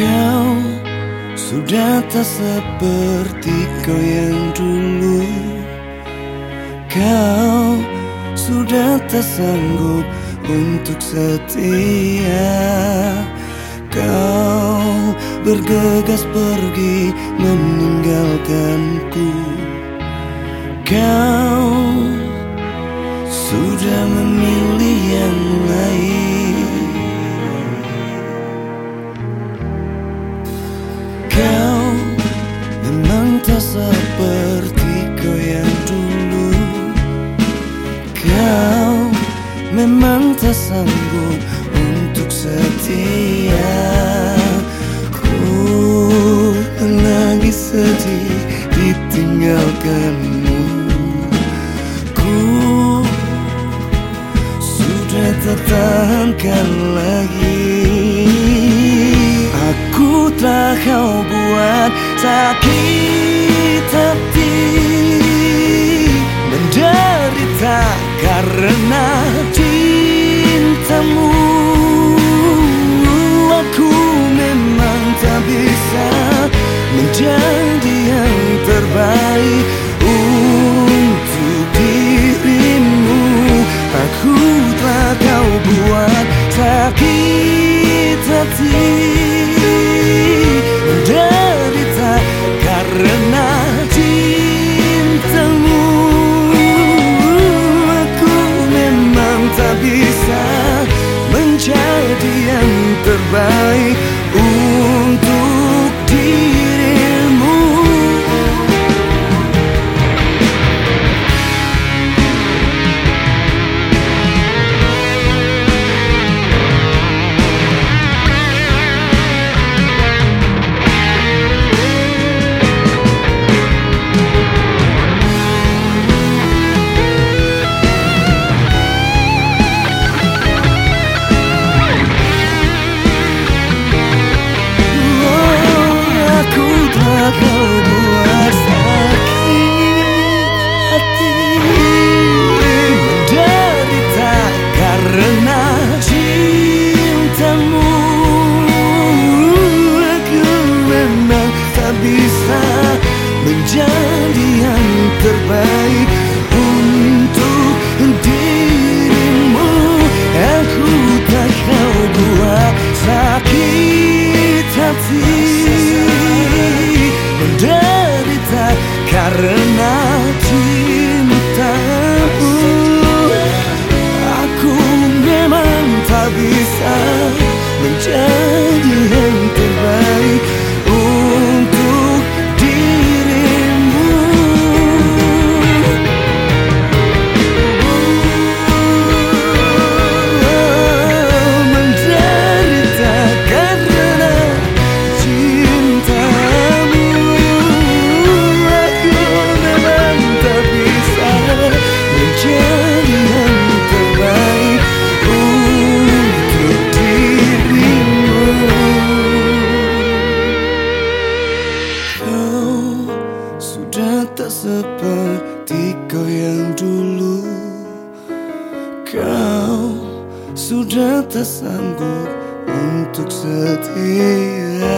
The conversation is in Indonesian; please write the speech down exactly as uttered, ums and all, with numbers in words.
Kau sudah tak seperti kau yang dulu. Kau sudah tak sanggup untuk setia. Kau bergegas pergi meninggalkanku. Kau sudah memilih yang lain. Kau memang tak seperti kau yang dulu. Kau memang tak sanggup untuk setia. Ku menangis sedih ditinggalkanmu. Ku sudah tak tahankan lagi. Aku telah kau buat sakit hati, menderita karena cintamu. Aku memang tak bisa menjadi yang terbaik untuk dirimu. Aku telah kau buat sakit hati, menderita karena cintamu. Aku memang tak bisa menjadi yang terbaik untuk dirimu. Kau buat sakit hati, menderita karena cintamu. Aku memang tak bisa menjadi yang terbaik untuk dirimu. Aku tak kau buat sakit hati, menderita karena cintamu. Aku memang tak bisa menjadi yang terbaik untuk dirimu. Menderita karena cintamu. Menjadi yang terbaik untuk dirimu. Kau sudah tak seperti kau yang dulu. Kau sudah tak sanggup untuk setia.